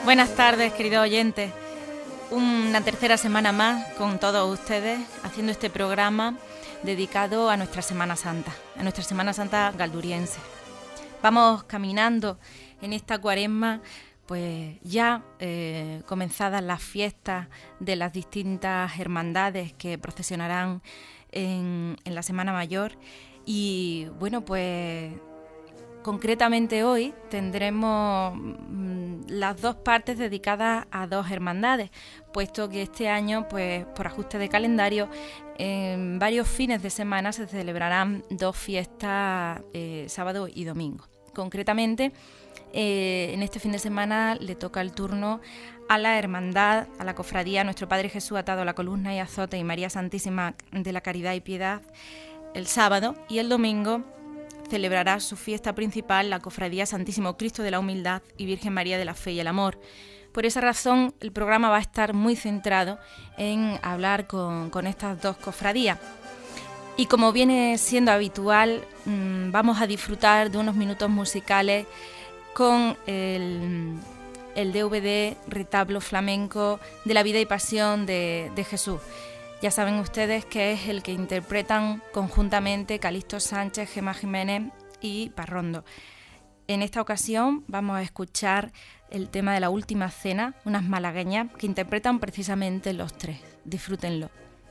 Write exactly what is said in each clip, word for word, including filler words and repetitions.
Buenas tardes, queridos oyentes. Una tercera semana más con todos ustedes haciendo este programa dedicado a nuestra Semana Santa, a nuestra Semana Santa galduriense. Vamos caminando en esta cuaresma, pues ya eh, comenzadas las fiestas de las distintas hermandades que procesionarán en, en la Semana Mayor. Y bueno, pues concretamente hoy tendremos mmm, las dos partes dedicadas a dos hermandades, puesto que este año, pues por ajuste de calendario, en varios fines de semana se celebrarán dos fiestas, eh, sábado y domingo. Concretamente, eh, en este fin de semana le toca el turno a la hermandad, a la cofradía Nuestro Padre Jesús atado a la columna y azote y María Santísima de la Caridad y Piedad el sábado, y el domingo celebrará su fiesta principal la Cofradía Santísimo Cristo de la Humildad y Virgen María de la Fe y el Amor. Por esa razón, el programa va a estar muy centrado en hablar con, con estas dos cofradías. Y como viene siendo habitual, mmm, vamos a disfrutar de unos minutos musicales con el, el D V D Retablo Flamenco de la vida y pasión de, de Jesús. Ya saben ustedes que es el que interpretan conjuntamente Calixto Sánchez, Gemma Jiménez y Parrondo. En esta ocasión vamos a escuchar el tema de la Última Cena, unas malagueñas que interpretan precisamente los tres. Disfrútenlo.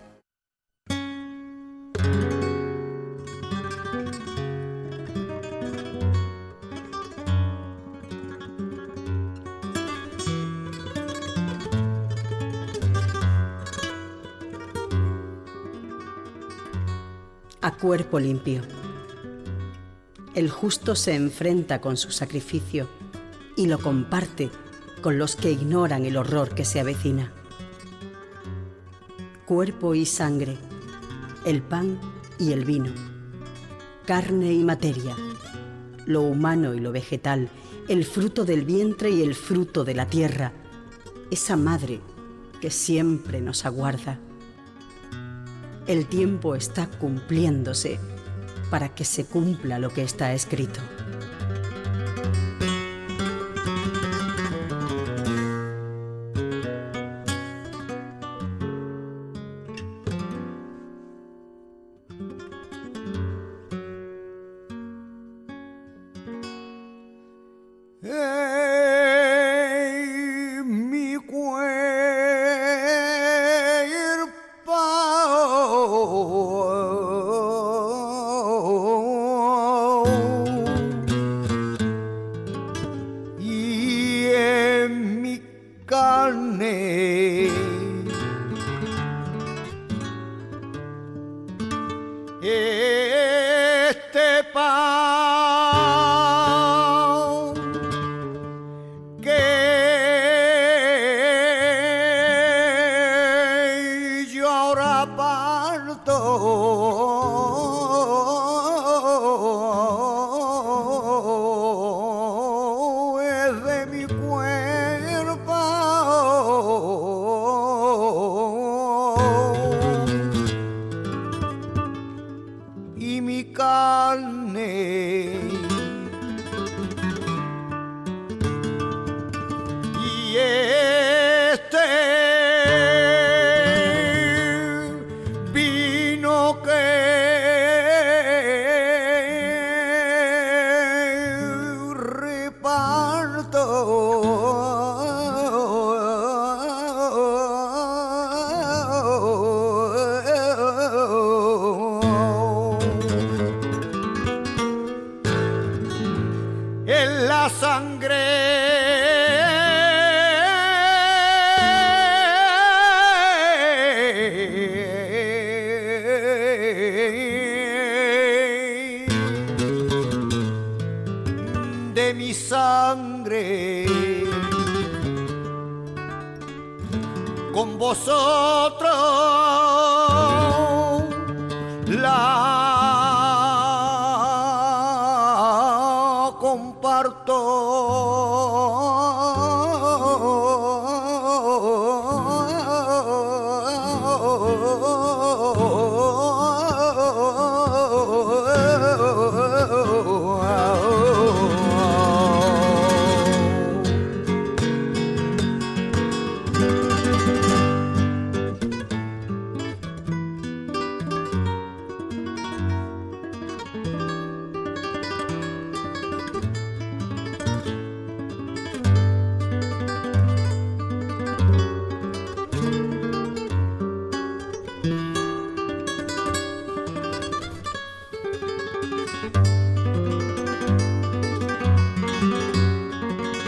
A cuerpo limpio. El justo se enfrenta con su sacrificio y lo comparte con los que ignoran el horror que se avecina. Cuerpo y sangre, el pan y el vino, carne y materia, lo humano y lo vegetal, el fruto del vientre y el fruto de la tierra, esa madre que siempre nos aguarda. El tiempo está cumpliéndose para que se cumpla lo que está escrito.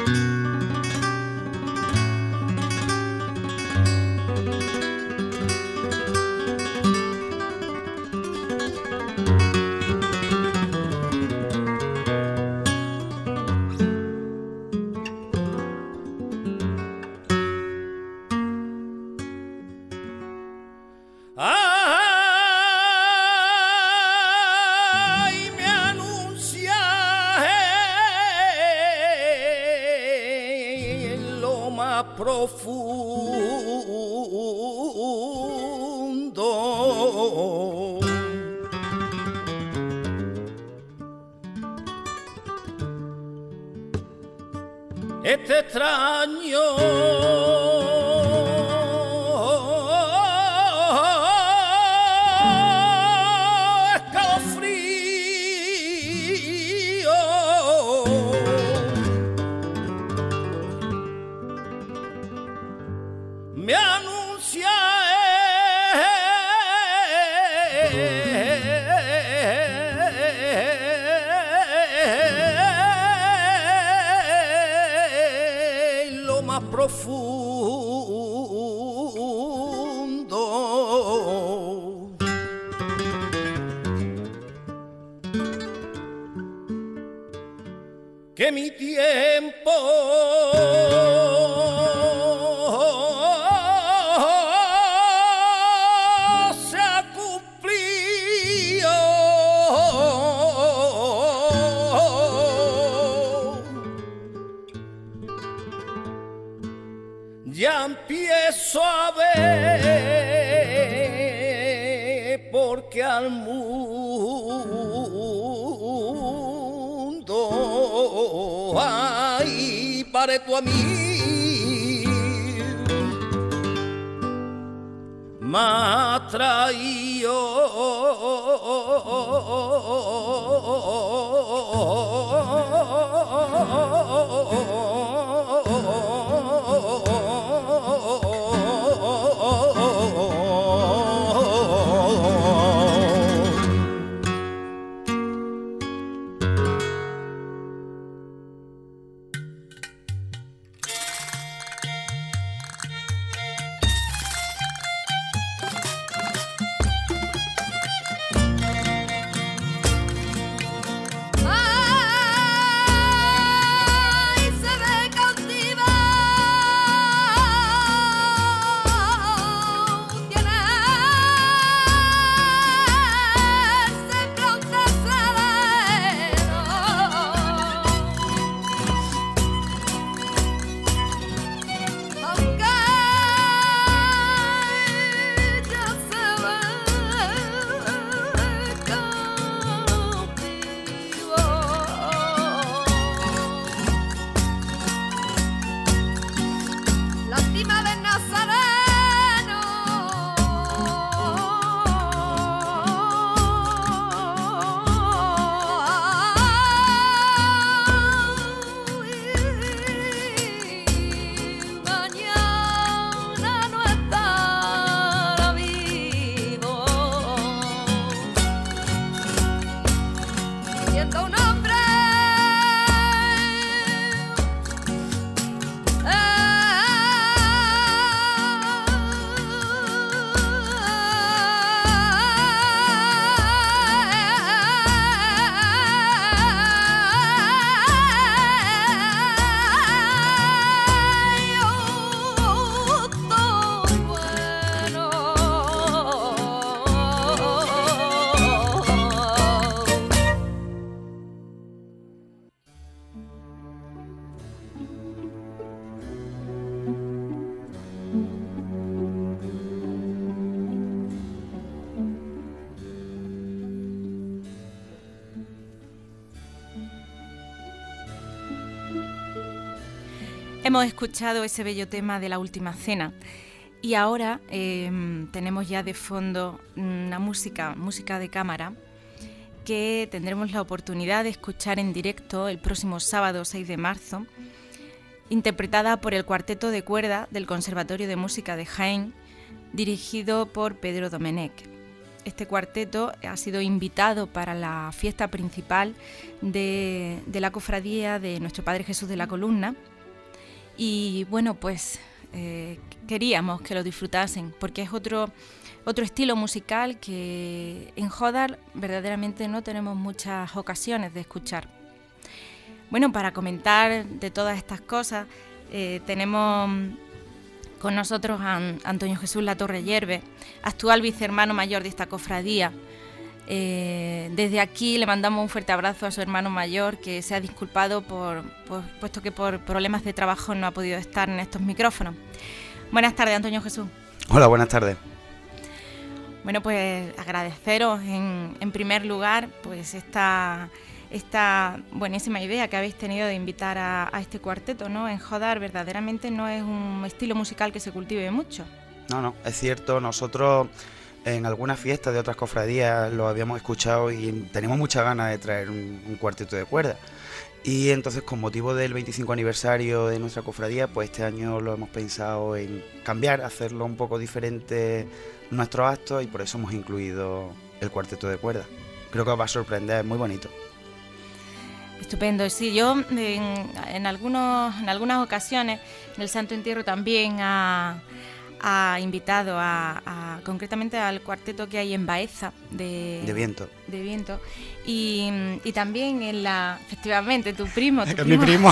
profundo. Este extraño me anuncia en lo más profundo. Que mi tiempo ya empiezo a ver porque al mundo ay pare tú a mí me ha traído Hemos escuchado ese bello tema de La Última Cena y ahora eh, tenemos ya de fondo una música, música de cámara que tendremos la oportunidad de escuchar en directo el próximo sábado seis de marzo, interpretada por el Cuarteto de Cuerda del Conservatorio de Música de Jaén, dirigido por Pedro Domenech. Este cuarteto ha sido invitado para la fiesta principal de, de la cofradía de Nuestro Padre Jesús de la Columna, Y bueno, pues eh, queríamos que lo disfrutasen, porque es otro, otro estilo musical que en Jodar verdaderamente no tenemos muchas ocasiones de escuchar. Bueno, para comentar de todas estas cosas, eh, tenemos con nosotros a Antonio Jesús Latorre Yerbe, actual vicehermano mayor de esta cofradía. Eh, desde aquí le mandamos un fuerte abrazo a su hermano mayor, que se ha disculpado por, por, puesto que por problemas de trabajo no ha podido estar en estos micrófonos. Buenas tardes, Antonio Jesús. Hola, buenas tardes. Bueno, pues agradeceros en, en primer lugar pues esta, esta buenísima idea que habéis tenido de invitar a, a este cuarteto, ¿no? En Jodar verdaderamente no es un estilo musical que se cultive mucho. No, no, es cierto, nosotros en algunas fiestas de otras cofradías lo habíamos escuchado y tenemos muchas ganas de traer un, un cuarteto de cuerda. Y entonces, con motivo del veinticinco aniversario de nuestra cofradía, pues este año lo hemos pensado en cambiar, hacerlo un poco diferente nuestros actos, y por eso hemos incluido el cuarteto de cuerda. Creo que os va a sorprender, es muy bonito. Estupendo, sí, yo en, en, algunos, en algunas ocasiones el Santo Entierro también ha, ha invitado a, a concretamente al cuarteto que hay en Baeza de, de viento, de viento y, y también en la, efectivamente, tu primo, tu es primo. mi primo,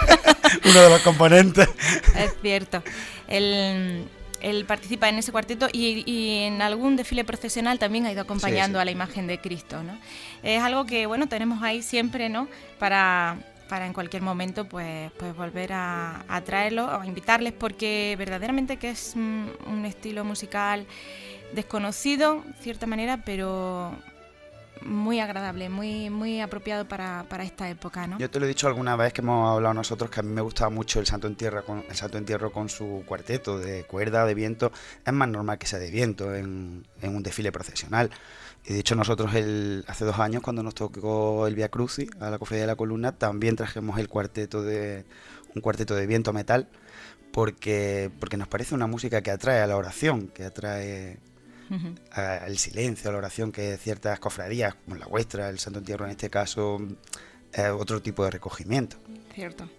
uno de los componentes. Es cierto, él, él participa en ese cuarteto y, y en algún desfile procesional también ha ido acompañando sí, sí. a la imagen de Cristo, ¿no? Es algo que, bueno, tenemos ahí siempre, ¿no? Para... para en cualquier momento pues, pues volver a, a traerlo o a invitarles, porque verdaderamente que es un, un estilo musical desconocido, de cierta manera, pero muy agradable, muy, muy apropiado para, para esta época, ¿no? Yo te lo he dicho alguna vez que hemos hablado nosotros, que a mí me gustaba mucho el Santo Entierro con, el Santo Entierro con su cuarteto de cuerda, de viento. Es más normal que sea de viento en, en un desfile procesional. Y de hecho nosotros el, hace dos años, cuando nos tocó el Vía Crucis a la Cofradía de la Columna, también trajimos el cuarteto de un cuarteto de viento metal, porque, porque nos parece una música que atrae a la oración, que atrae uh-huh. al silencio, a la oración, que ciertas cofradías, como la vuestra, el Santo Entierro en este caso, es otro tipo de recogimiento. Cierto.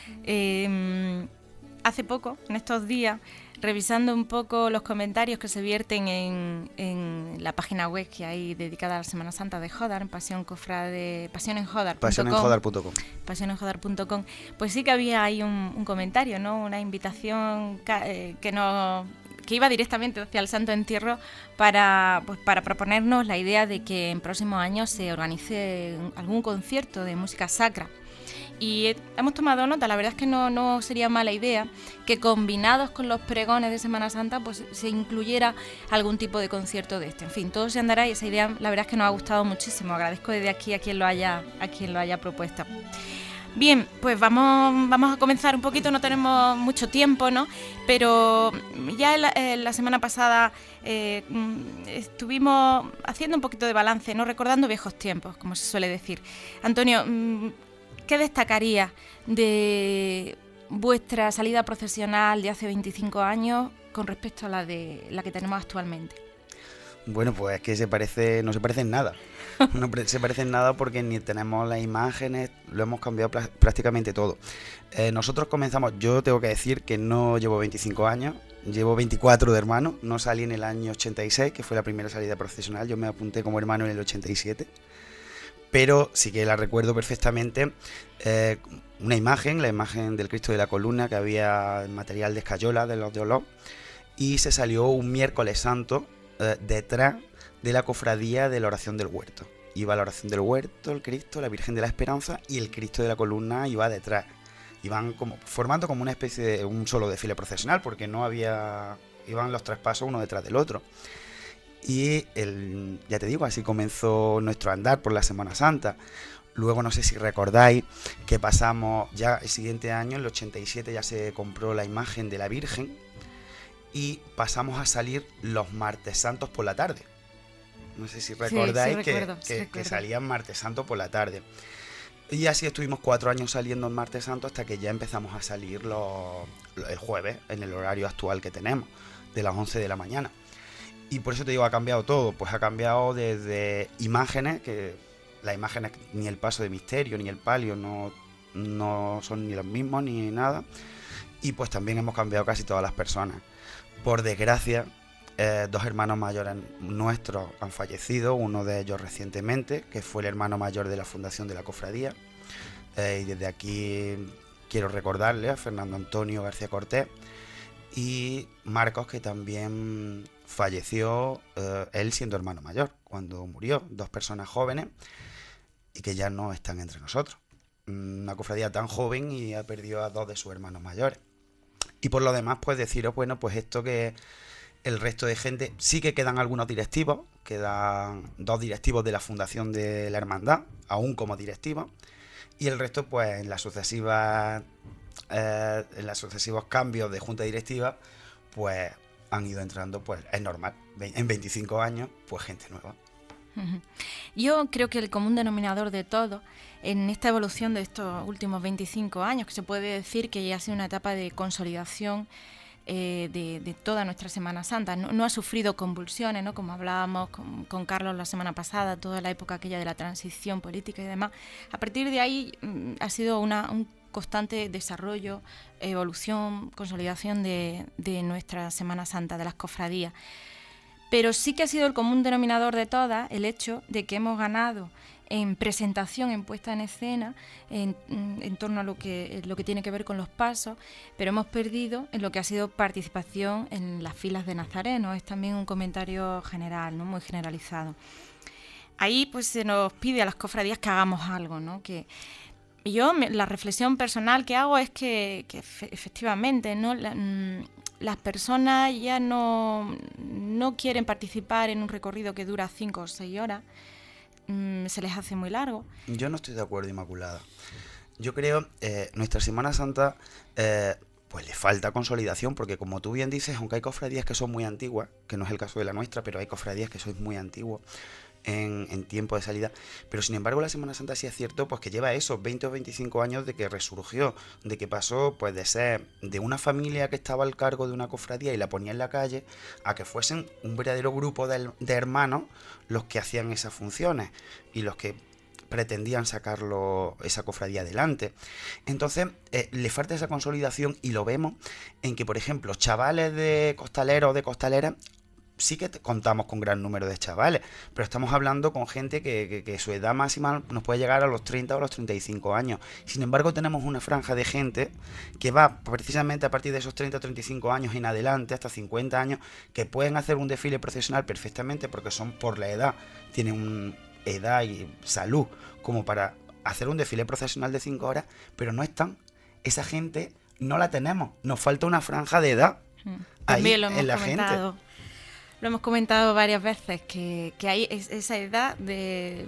Eh, hace poco, en estos días, revisando un poco los comentarios que se vierten en, en la página web que hay dedicada a la Semana Santa de Jodar, en Pasión Cofrade, Pasión en Jodar punto com, Pasión en Jodar punto com. Pasión en Jodar punto com, pues sí que había ahí un, un comentario, ¿no? Una invitación que, que no que iba directamente hacia el Santo Entierro para, pues, para proponernos la idea de que en próximos años se organice algún concierto de música sacra. Y hemos tomado nota, la verdad es que no, no sería mala idea que combinados con los pregones de Semana Santa pues se incluyera algún tipo de concierto de este. En fin, todo se andará y esa idea la verdad es que nos ha gustado muchísimo. Agradezco desde aquí a quien lo haya, a quien lo haya propuesto. Bien, pues vamos, vamos a comenzar un poquito, no tenemos mucho tiempo, ¿no? Pero ya en la, en la semana pasada eh, estuvimos haciendo un poquito de balance, ¿no? Recordando viejos tiempos, como se suele decir. Antonio, ¿qué destacaría de vuestra salida procesional de hace veinticinco años con respecto a la de la que tenemos actualmente? Bueno, pues es que se parece, no se parece en nada. No se parece en nada porque ni tenemos las imágenes, lo hemos cambiado pl- prácticamente todo. Eh, nosotros comenzamos, yo tengo que decir que no llevo veinticinco años, llevo veinticuatro de hermano. No salí en el año ochenta y seis, que fue la primera salida procesional, yo me apunté como hermano en el ochenta y siete. Pero sí que la recuerdo perfectamente, eh, una imagen, la imagen del Cristo de la Columna, que había en material de escayola, de los de Olot, y se salió un miércoles santo eh, detrás de la cofradía de la Oración del Huerto. Iba la Oración del Huerto, el Cristo, la Virgen de la Esperanza, y el Cristo de la Columna iba detrás. Iban como formando como una especie de un solo desfile procesional, porque no había, iban los tres pasos uno detrás del otro. Y el, ya te digo, así comenzó nuestro andar por la Semana Santa. Luego no sé si recordáis que pasamos ya el siguiente año, en el ochenta y siete ya se compró la imagen de la Virgen y pasamos a salir los martes santos por la tarde. No sé si recordáis sí, sí, que, recuerdo, que, sí, que salían martes santos por la tarde. Y así estuvimos cuatro años saliendo en martes santo hasta que ya empezamos a salir los, el jueves en el horario actual que tenemos, de las once de la mañana. Y por eso te digo, ha cambiado todo, pues ha cambiado desde imágenes, que las imágenes, ni el paso de misterio, ni el palio, no, no son ni los mismos, ni nada. y pues también hemos cambiado casi todas las personas. Por desgracia, eh, dos hermanos mayores nuestros han fallecido, uno de ellos recientemente, que fue el hermano mayor de la fundación de la cofradía, eh, y desde aquí quiero recordarle a Fernando Antonio García Cortés y Marcos, que también falleció, eh, él siendo hermano mayor, cuando murió, dos personas jóvenes y que ya no están entre nosotros. Una cofradía tan joven y ha perdido a dos de sus hermanos mayores. Y por lo demás, pues deciros, bueno, pues esto, que el resto de gente, sí que quedan algunos directivos, quedan dos directivos de la fundación de la hermandad, aún como directivos, y el resto, pues en las sucesivas, eh, en los sucesivos cambios de junta directiva, pues han ido entrando, pues es normal, en veinticinco años, pues gente nueva. Yo creo que el común denominador de todo en esta evolución de estos últimos veinticinco años, que se puede decir que ya ha sido una etapa de consolidación eh, de, de toda nuestra Semana Santa, no, no ha sufrido convulsiones, ¿no? Como hablábamos con, con Carlos la semana pasada, toda la época aquella de la transición política y demás. A partir de ahí mm, ha sido una, un constante desarrollo, evolución, consolidación de, de nuestra Semana Santa, de las cofradías. Pero sí que ha sido el común denominador de todas el hecho de que hemos ganado en presentación, en puesta en escena, en, en torno a lo que, lo que tiene que ver con los pasos, pero hemos perdido en lo que ha sido participación en las filas de nazarenos. Es también un comentario general, ¿no? Muy generalizado. Ahí pues se nos pide a las cofradías que hagamos algo, ¿no? Que yo, la reflexión personal que hago es que, que efectivamente, ¿no? La, las personas ya no, no quieren participar en un recorrido que dura cinco o seis horas, mm, se les hace muy largo. Yo no estoy de acuerdo, Inmaculada. Yo creo eh, nuestra Semana Santa eh, pues le falta consolidación, porque como tú bien dices, aunque hay cofradías que son muy antiguas, que no es el caso de la nuestra, pero hay cofradías que son muy antiguas en, en tiempo de salida, pero sin embargo la Semana Santa sí es cierto pues que lleva esos veinte o veinticinco años de que resurgió, de que pasó pues de ser de una familia que estaba al cargo de una cofradía y la ponía en la calle, a que fuesen un verdadero grupo de, de hermanos los que hacían esas funciones y los que pretendían sacarlo, esa cofradía adelante. Entonces eh, le falta esa consolidación, y lo vemos en que, por ejemplo, chavales de costaleros o de costaleras, sí que contamos con gran número de chavales, pero estamos hablando con gente que, que, que su edad máxima nos puede llegar a los treinta o los treinta y cinco años. Sin embargo, tenemos una franja de gente que va precisamente a partir de esos treinta o treinta y cinco años en adelante, hasta cincuenta años, que pueden hacer un desfile procesional perfectamente, porque son por la edad, tienen un edad y salud como para hacer un desfile procesional de cinco horas, pero no están. Esa gente no la tenemos. Nos falta una franja de edad ahí en la comentado. gente. Lo hemos comentado varias veces, que, que hay esa edad de...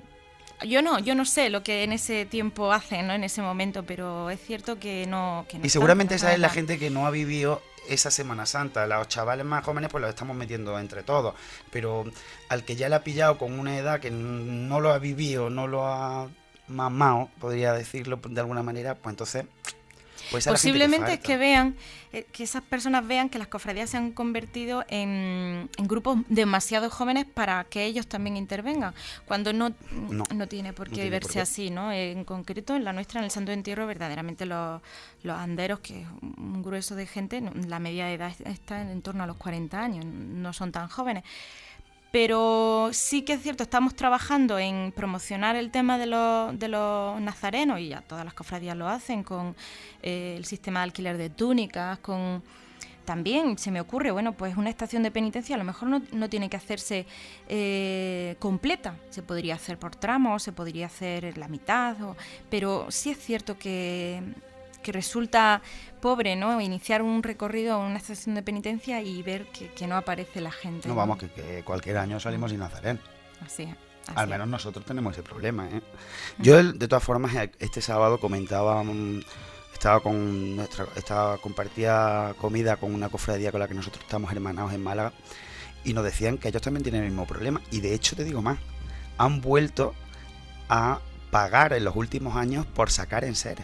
Yo no, yo no sé lo que en ese tiempo hacen, ¿no? En ese momento, pero es cierto que no... Que no y seguramente esa es la gente que no ha vivido esa Semana Santa. Los chavales más jóvenes pues los estamos metiendo entre todos, pero al que ya le ha pillado con una edad que no lo ha vivido, no lo ha mamado, podría decirlo de alguna manera, pues entonces... Pues posiblemente es que vean, eh, que esas personas vean que las cofradías se han convertido en, en grupos demasiado jóvenes para que ellos también intervengan, cuando no, no, no tiene por qué no tiene verse por qué. así, ¿no? En concreto, en la nuestra, en el Santo Entierro, verdaderamente los, los anderos, que es un grueso de gente, la media de edad está en torno a los cuarenta años, no son tan jóvenes. Pero sí que es cierto, estamos trabajando en promocionar el tema de los, de los nazarenos, y ya todas las cofradías lo hacen, con eh, el sistema de alquiler de túnicas, con... También se me ocurre, bueno, pues una estación de penitencia a lo mejor no, no tiene que hacerse eh, completa, se podría hacer por tramos, se podría hacer la mitad, o, pero sí es cierto que... que resulta pobre, ¿no? Iniciar un recorrido a una estación de penitencia y ver que, que no aparece la gente. No, ¿no? Vamos, que, que cualquier año salimos sin Nazareno. Así es. Así Al menos nosotros tenemos ese problema, ¿eh? Uh-huh. Yo, de todas formas, este sábado comentaba, estaba con nuestra, estaba compartía comida con una cofradía con la que nosotros estamos hermanados en Málaga, y nos decían que ellos también tienen el mismo problema, y de hecho te digo más, han vuelto a pagar en los últimos años por sacar enseres.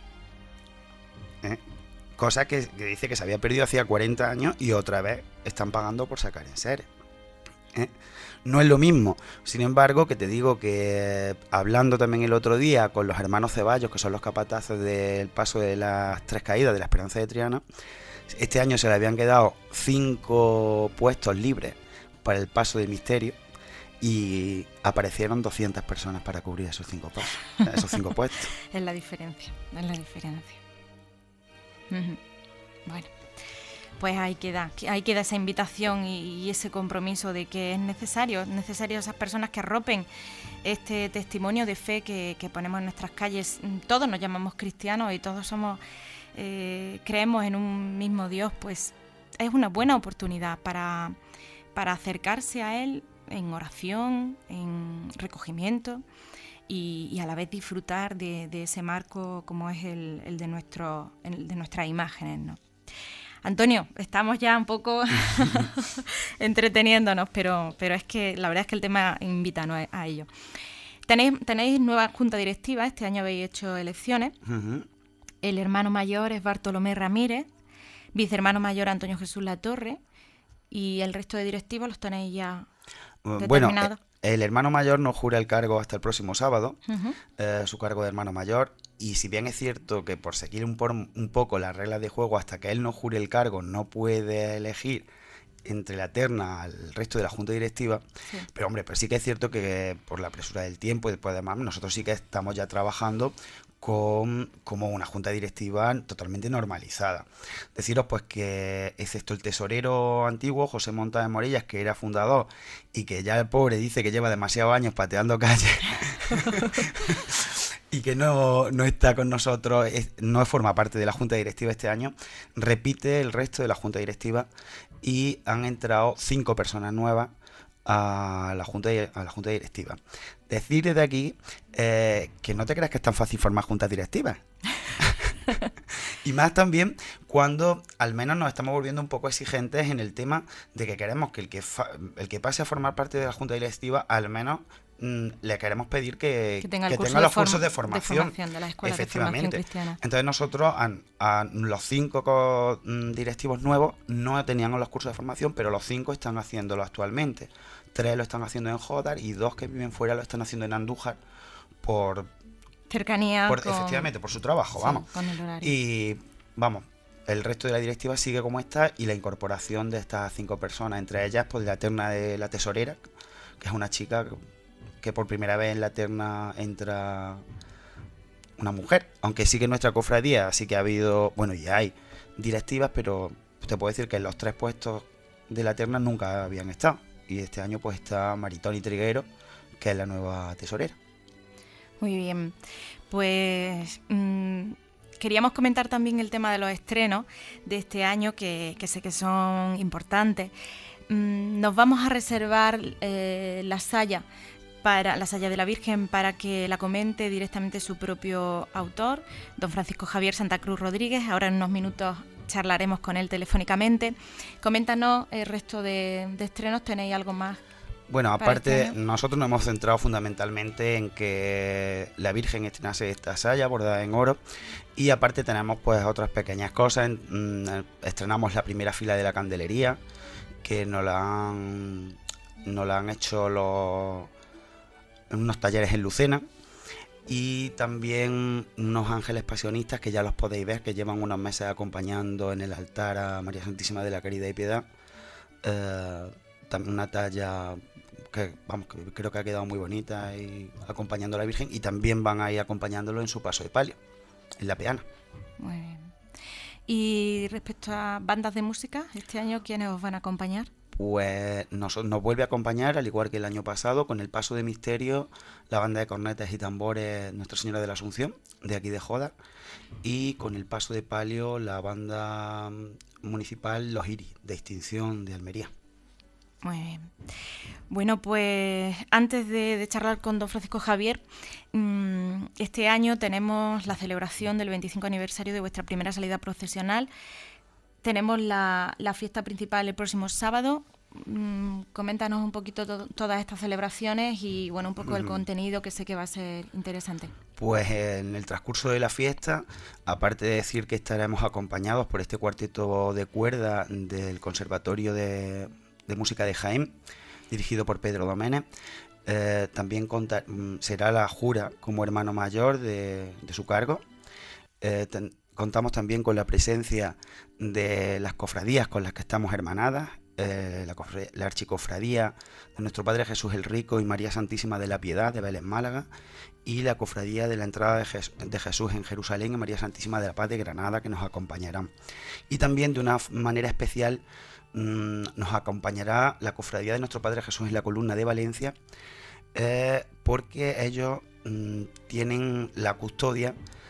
¿Eh? Cosa que, que dice que se había perdido hacía cuarenta años y otra vez están pagando por sacar enseres. ¿eh? No es lo mismo. Sin embargo, que te digo que hablando también el otro día con los hermanos Ceballos, que son los capataces del paso de las Tres Caídas de la Esperanza de Triana, este año se le habían quedado cinco puestos libres para el paso de misterio y aparecieron doscientas personas para cubrir esos cinco pasos, esos cinco puestos. Es la diferencia, es la diferencia. Uh-huh. Bueno. Pues ahí queda, ahí queda esa invitación y, y ese compromiso de que es necesario, es necesario esas personas que arropen este testimonio de fe que, que ponemos en nuestras calles. Todos nos llamamos cristianos y todos somos, eh, creemos en un mismo Dios, pues es una buena oportunidad para, para acercarse a Él en oración, en recogimiento y, y a la vez disfrutar de, de ese marco como es el, el de nuestro, el de nuestras imágenes, ¿no? Antonio, estamos ya un poco entreteniéndonos, pero, pero es que la verdad es que el tema invita, ¿no?, a, a ello. Tenéis, tenéis nueva junta directiva, este año habéis hecho elecciones. Uh-huh. El hermano mayor es Bartolomé Ramírez, vicehermano mayor Antonio Jesús Latorre, y el resto de directivos los tenéis ya determinados. Bueno, el hermano mayor no jura el cargo hasta el próximo sábado, uh-huh. eh, su cargo de hermano mayor. Y si bien es cierto que por seguir un, por, un poco las reglas de juego, hasta que él no jure el cargo, no puede elegir entre la terna al resto de la junta directiva, sí. Pero hombre, pues sí que es cierto que por la presura del tiempo y después además nosotros sí que estamos ya trabajando con como una junta directiva totalmente normalizada. Deciros pues que excepto el tesorero antiguo, José Monta de Morillas, que era fundador y que ya el pobre dice que lleva demasiados años pateando calles y que no, no está con nosotros, es, no forma parte de la junta directiva este año, repite el resto de la junta directiva y han entrado cinco personas nuevas a la junta, a la junta directiva. Decir desde aquí eh, que no te creas que es tan fácil formar juntas directivas. Y más también cuando al menos nos estamos volviendo un poco exigentes en el tema de que queremos que el que, fa el que pase a formar parte de la junta directiva al menos mm, le queremos pedir que, que tenga, que curso tenga los de cursos de formación, de formación de la escuela efectivamente. De formación cristiana. Entonces nosotros a, a los cinco directivos nuevos no teníamos los cursos de formación, pero los cinco están haciéndolo actualmente. Tres lo están haciendo en Jodar y dos que viven fuera lo están haciendo en Andújar por cercanía, por, con... efectivamente, por su trabajo, sí, vamos. Con el horario. Y vamos, el resto de la directiva sigue como está y la incorporación de estas cinco personas, entre ellas pues la terna de la tesorera, que es una chica que por primera vez en la terna entra una mujer, aunque sí que en nuestra cofradía sí que ha habido, bueno, y hay directivas, pero te puedo decir que en los tres puestos de la terna nunca habían estado. Y este año pues está Maritoni Triguero, que es la nueva tesorera. Muy bien, pues mmm, queríamos comentar también el tema de los estrenos de este año, que, que sé que son importantes. Mm, nos vamos a reservar eh, la saya, para, la saya de la Virgen para que la comente directamente su propio autor, don Francisco Javier Santa Cruz Rodríguez. Ahora en unos minutos charlaremos con él telefónicamente. Coméntanos el resto de, de estrenos, ¿tenéis algo más? Bueno, aparte, este nosotros nos hemos centrado fundamentalmente en que la Virgen estrenase esta saya bordada en oro y aparte tenemos pues otras pequeñas cosas. Estrenamos la primera fila de la candelería, que nos la han, nos la han hecho los, unos talleres en Lucena, y también unos ángeles pasionistas que ya los podéis ver, que llevan unos meses acompañando en el altar a María Santísima de la Caridad y Piedad. Eh, también una talla que, vamos, que creo que ha quedado muy bonita y acompañando a la Virgen, y también van a ir acompañándolo en su paso de palio, en la peana. Muy bien. Y respecto a bandas de música, ¿este año quiénes os van a acompañar? Pues nos, nos vuelve a acompañar, al igual que el año pasado, con el paso de misterio, la banda de cornetas y tambores Nuestra Señora de la Asunción, de aquí de Jodar, y con el paso de palio la banda municipal Los Iris, de Extinción de Almería. Muy bien. Bueno, pues antes de, de charlar con don Francisco Javier, mmm, este año tenemos la celebración del veinticinco aniversario de vuestra primera salida procesional. Tenemos la, la fiesta principal el próximo sábado. Mm, coméntanos un poquito to todas estas celebraciones y bueno, un poco uh-huh. el contenido, que sé que va a ser interesante. Pues en el transcurso de la fiesta, aparte de decir que estaremos acompañados por este cuarteto de cuerda del Conservatorio de, de Música de Jaén, dirigido por Pedro Doménez. Eh, también conta, será la jura como hermano mayor de, de su cargo. Eh, ten, contamos también con la presencia de las cofradías con las que estamos hermanadas, eh, la, cofre, la archicofradía de nuestro Padre Jesús el Rico y María Santísima de la Piedad de Vélez Málaga, y la cofradía de la entrada de, Jes, de Jesús en Jerusalén y María Santísima de la Paz de Granada, que nos acompañarán. Y también de una manera especial mmm, nos acompañará la cofradía de nuestro Padre Jesús en la Columna de Valencia, eh, porque ellos mmm, tienen la custodia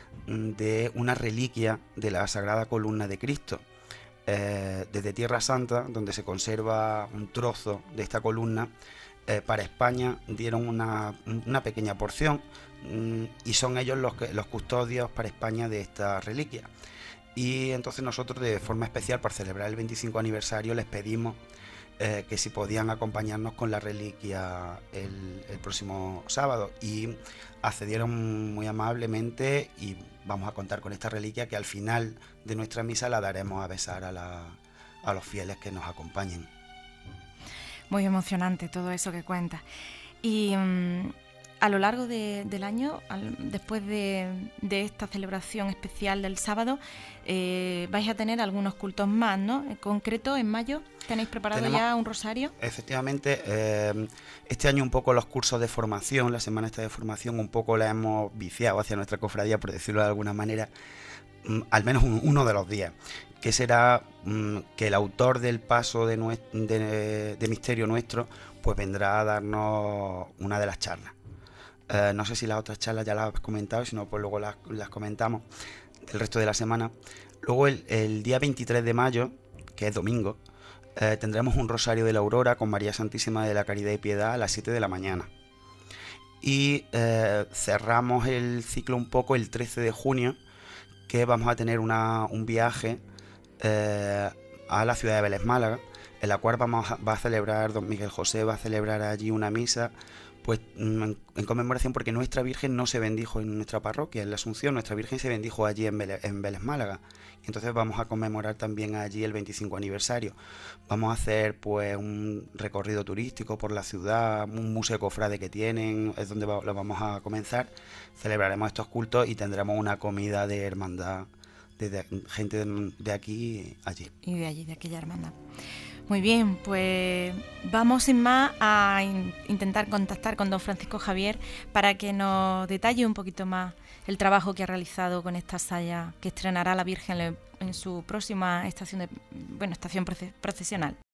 de una reliquia de la Sagrada Columna de Cristo. Eh, desde Tierra Santa, donde se conserva un trozo de esta columna, eh, para España dieron una, una pequeña porción, mm, y son ellos los, que, los custodios para España de esta reliquia. Y entonces nosotros, de forma especial, para celebrar el veinticinco aniversario, les pedimos eh, que si podían acompañarnos con la reliquia el, el próximo sábado, y accedieron muy amablemente, y vamos a contar con esta reliquia, que al final de nuestra misa la daremos a besar a, la, a los fieles que nos acompañen. Muy emocionante todo eso que cuentas. Y um, a lo largo de, del año, al, después de, de esta celebración especial del sábado, eh, vais a tener algunos cultos más, ¿no? En concreto, en mayo, ¿tenéis preparado Tenemos, ya un rosario? Efectivamente, eh, este año un poco los cursos de formación, la semana esta de formación, un poco la hemos viciado hacia nuestra cofradía, por decirlo de alguna manera, mm, al menos un, uno de los días, que será mm, que el autor del paso de, nue- de, de misterio nuestro, pues vendrá a darnos una de las charlas. Uh, no sé si las otras charlas ya las has comentado, si no, pues luego las, las comentamos del resto de la semana. Luego el, el día veintitrés de mayo, que es domingo, uh, tendremos un rosario de la Aurora con María Santísima de la Caridad y Piedad a las siete de la mañana. Y uh, cerramos el ciclo un poco el trece de junio, que vamos a tener una, un viaje uh, a la ciudad de Vélez Málaga, en la cual vamos a, va a celebrar, don Miguel José va a celebrar allí una misa, pues en, en conmemoración, porque nuestra Virgen no se bendijo en nuestra parroquia, en la Asunción, nuestra Virgen se bendijo allí en Vélez, en Vélez Málaga. Y entonces vamos a conmemorar también allí el veinticinco aniversario. Vamos a hacer pues un recorrido turístico por la ciudad, un museo cofrade que tienen, es donde va, lo vamos a comenzar. Celebraremos estos cultos y tendremos una comida de hermandad de, de gente de, de aquí allí. Y de allí, de aquella hermandad. Muy bien, pues vamos sin más a in- intentar contactar con don Francisco Javier para que nos detalle un poquito más el trabajo que ha realizado con esta saya que estrenará la Virgen en su próxima estación de, bueno, estación proce- procesional.